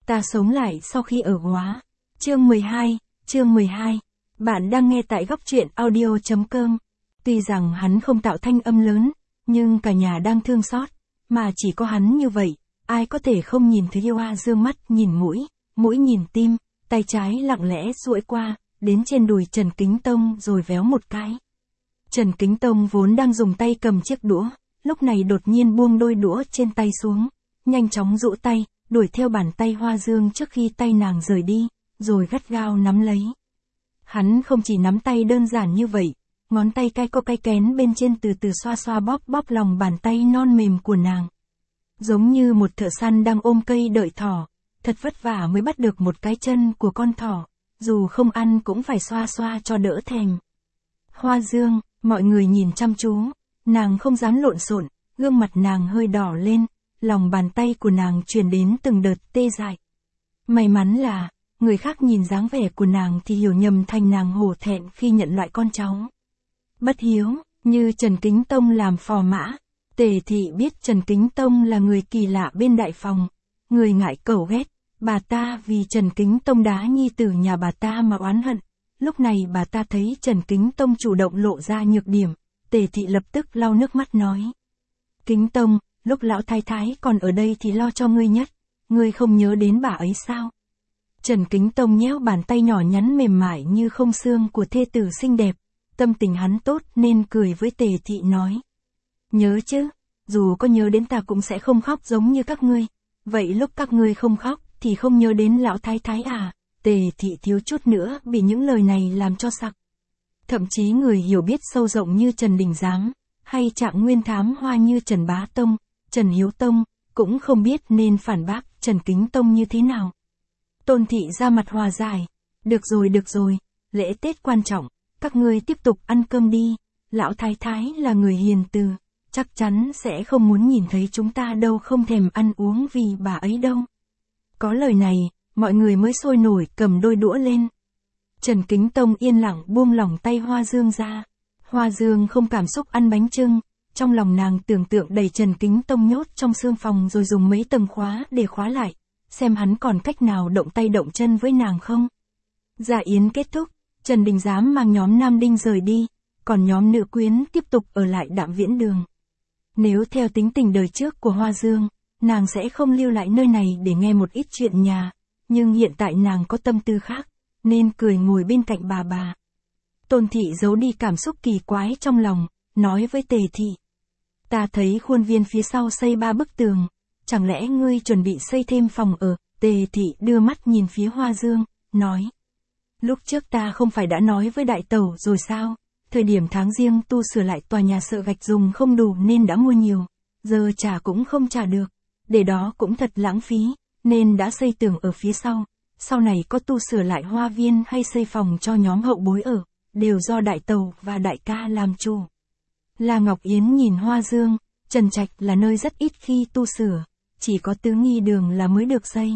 Ta sống lại sau khi ở Góa. Chương 12. Bạn đang nghe tại góc truyện audio.com. Tuy rằng hắn không tạo thanh âm lớn, nhưng cả nhà đang thương xót, mà chỉ có hắn như vậy, ai có thể không nhìn thấy yêu a dương mắt nhìn mũi nhìn tim, tay trái lặng lẽ duỗi qua, đến trên đùi Trần Kính Tông rồi véo một cái. Trần Kính Tông vốn đang dùng tay cầm chiếc đũa, lúc này đột nhiên buông đôi đũa trên tay xuống, nhanh chóng rũ tay, đuổi theo bàn tay Hoa Dương trước khi tay nàng rời đi, rồi gắt gao nắm lấy. Hắn không chỉ nắm tay đơn giản như vậy, ngón tay cay co cay kén bên trên từ từ xoa xoa bóp lòng bàn tay non mềm của nàng. Giống như một thợ săn đang ôm cây đợi thỏ, thật vất vả mới bắt được một cái chân của con thỏ, dù không ăn cũng phải xoa xoa cho đỡ thèm. Hoa Dương, mọi người nhìn chăm chú, nàng không dám lộn xộn, gương mặt nàng hơi đỏ lên, lòng bàn tay của nàng truyền đến từng đợt tê dại. May mắn là, người khác nhìn dáng vẻ của nàng thì hiểu nhầm thành nàng hổ thẹn khi nhận loại con cháu bất hiếu, như Trần Kính Tông làm phò mã. Tề thị biết Trần Kính Tông là người kỳ lạ bên đại phòng, người ngại cẩu ghét, bà ta vì Trần Kính Tông đá nhi tử nhà bà ta mà oán hận. Lúc này bà ta thấy Trần Kính Tông chủ động lộ ra nhược điểm, Tề thị lập tức lau nước mắt nói. Kính Tông, lúc lão thái thái còn ở đây thì lo cho ngươi nhất, ngươi không nhớ đến bà ấy sao? Trần Kính Tông nhéo bàn tay nhỏ nhắn mềm mại như không xương của thê tử xinh đẹp, tâm tình hắn tốt nên cười với Tề thị nói. Nhớ chứ, dù có nhớ đến ta cũng sẽ không khóc giống như các ngươi, vậy lúc các ngươi không khóc thì không nhớ đến lão thái thái à? Tề thị thiếu chút nữa bị những lời này làm cho sặc. Thậm chí người hiểu biết sâu rộng như Trần Đình Giám, hay Trạng Nguyên Thám Hoa như Trần Bá Tông, Trần Hiếu Tông, cũng không biết nên phản bác Trần Kính Tông như thế nào. Tôn thị ra mặt hòa giải. Được rồi, lễ Tết quan trọng, các ngươi tiếp tục ăn cơm đi, lão thái thái là người hiền từ, chắc chắn sẽ không muốn nhìn thấy chúng ta đâu, không thèm ăn uống vì bà ấy đâu. Có lời này, mọi người mới sôi nổi cầm đôi đũa lên. Trần Kính Tông yên lặng buông lỏng tay Hoa Dương ra. Hoa Dương không cảm xúc ăn bánh chưng, trong lòng nàng tưởng tượng đẩy Trần Kính Tông nhốt trong xương phòng rồi dùng mấy tầng khóa để khóa lại, xem hắn còn cách nào động tay động chân với nàng không. Dạ yến kết thúc, Trần Đình Giám mang nhóm nam đinh rời đi, còn nhóm nữ quyến tiếp tục ở lại Đạm Viễn Đường. Nếu theo tính tình đời trước của Hoa Dương, nàng sẽ không lưu lại nơi này để nghe một ít chuyện nhà, nhưng hiện tại nàng có tâm tư khác, nên cười ngồi bên cạnh bà. Tôn thị giấu đi cảm xúc kỳ quái trong lòng, nói với Tề thị. Ta thấy khuôn viên phía sau xây 3 bức tường, chẳng lẽ ngươi chuẩn bị xây thêm phòng ở? Tề thị đưa mắt nhìn phía Hoa Dương, nói. Lúc trước ta không phải đã nói với đại tẩu rồi sao? Thời điểm tháng Giêng tu sửa lại tòa nhà sợ gạch dùng không đủ nên đã mua nhiều, giờ trả cũng không trả được, để đó cũng thật lãng phí, nên đã xây tường ở phía sau. Sau này có tu sửa lại hoa viên hay xây phòng cho nhóm hậu bối ở, đều do đại tẩu và đại ca làm chủ. La Ngọc Yến nhìn Hoa Dương, Trần Trạch là nơi rất ít khi tu sửa, chỉ có Tứ Nghi Đường là mới được xây.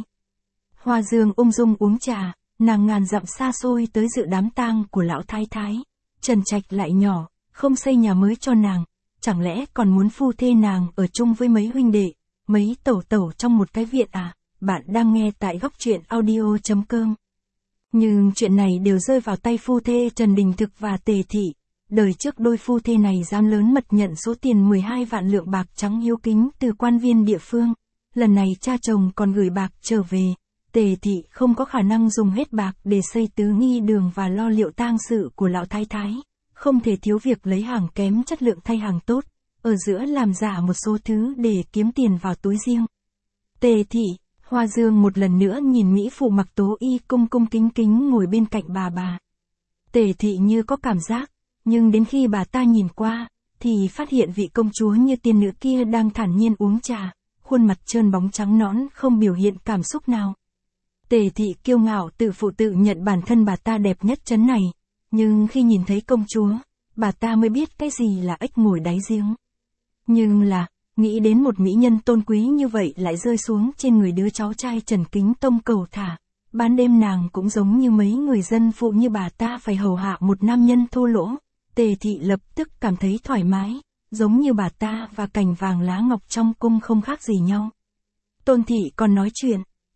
Hoa Dương ung dung uống trà, nàng ngàn dặm xa xôi tới dự đám tang của lão thái thái. Trần Trạch lại nhỏ, không xây nhà mới cho nàng, chẳng lẽ còn muốn phu thê nàng ở chung với mấy huynh đệ, mấy tẩu tẩu trong một cái viện à? Bạn đang nghe tại góc truyện audio.com. Nhưng chuyện này đều rơi vào tay phu thê Trần Đình Thực và Tề thị. Đời trước đôi phu thê này dám lớn mật nhận số tiền 12 vạn lượng bạc trắng hiếu kính từ quan viên địa phương. Lần này cha chồng còn gửi bạc trở về. Tề thị không có khả năng dùng hết bạc để xây Tứ Nghi Đường và lo liệu tang sự của lão thái thái. Không thể thiếu việc lấy hàng kém chất lượng thay hàng tốt, ở giữa làm giả một số thứ để kiếm tiền vào túi riêng. Tề thị, Hoa Dương một lần nữa nhìn mỹ phụ mặc tố y cung kính kính ngồi bên cạnh bà. Tề thị như có cảm giác, nhưng đến khi bà ta nhìn qua, thì phát hiện vị công chúa như tiên nữ kia đang thản nhiên uống trà, khuôn mặt trơn bóng trắng nõn không biểu hiện cảm xúc nào. Tề thị kiêu ngạo tự phụ tự nhận bản thân bà ta đẹp nhất trấn này, nhưng khi nhìn thấy công chúa, bà ta mới biết cái gì là ếch ngồi đáy giếng. Nhưng là, nghĩ đến một mỹ nhân tôn quý như vậy lại rơi xuống trên người đứa cháu trai Trần Kính Tông cầu thả, ban đêm nàng cũng giống như mấy người dân phụ như bà ta phải hầu hạ một nam nhân thô lỗ. Tề thị lập tức cảm thấy thoải mái, giống như bà ta và cành vàng lá ngọc trong cung không khác gì nhau. Tôn thị còn nói chuyện,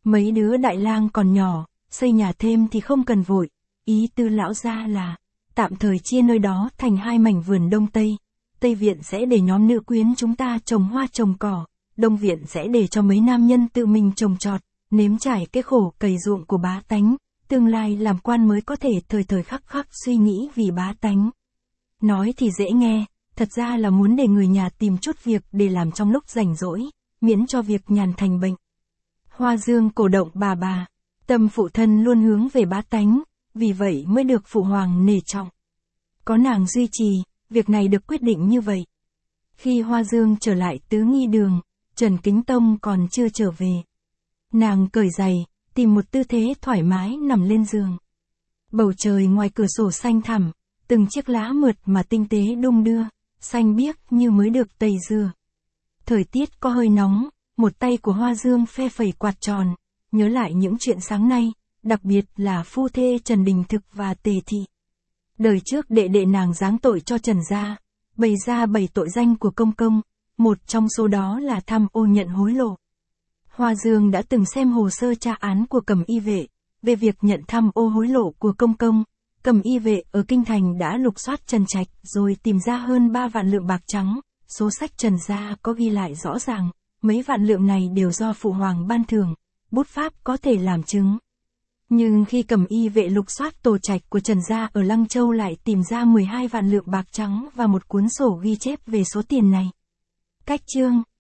Mấy đứa đại lang còn nhỏ, xây nhà thêm thì không cần vội. Ý tư lão gia là, tạm thời chia nơi đó thành 2 mảnh vườn đông tây. Tây viện sẽ để nhóm nữ quyến chúng ta trồng hoa trồng cỏ, đông viện sẽ để cho mấy nam nhân tự mình trồng trọt, nếm trải cái khổ cày ruộng của bá tánh, tương lai làm quan mới có thể thời thời khắc khắc suy nghĩ vì bá tánh. Nói thì dễ nghe, thật ra là muốn để người nhà tìm chút việc để làm trong lúc rảnh rỗi, miễn cho việc nhàn thành bệnh. Hoa Dương cổ động bà, tâm phụ thân luôn hướng về bá tánh, vì vậy mới được phụ hoàng nể trọng. Có nàng duy trì, việc này được quyết định như vậy. Khi Hoa Dương trở lại Tứ Nghi Đường, Trần Kính Tông còn chưa trở về. Nàng cởi giày, tìm một tư thế thoải mái nằm lên giường. Bầu trời ngoài cửa sổ xanh thẳm, từng chiếc lá mượt mà tinh tế đung đưa, xanh biếc như mới được tẩy rửa. Thời tiết có hơi nóng, một tay của Hoa Dương phe phẩy quạt tròn, nhớ lại những chuyện sáng nay, đặc biệt là phu thê Trần Đình Thực và Tề Thị. Đời trước đệ đệ nàng giáng tội cho Trần gia, bày ra 7 tội danh của công công, một trong số đó là tham ô nhận hối lộ. Hoa Dương đã từng xem hồ sơ tra án của Cẩm Y vệ, về việc nhận tham ô hối lộ của công công. Cẩm Y vệ ở Kinh Thành đã lục soát Trần Trạch rồi tìm ra hơn 3 vạn lượng bạc trắng, số sách Trần gia có ghi lại rõ ràng, mấy vạn lượng này đều do phụ hoàng ban thưởng, bút pháp có thể làm chứng. Nhưng khi Cẩm Y vệ lục soát tổ trạch của Trần gia ở Lăng Châu lại tìm ra 12 vạn lượng bạc trắng và một cuốn sổ ghi chép về số tiền này. Cách chương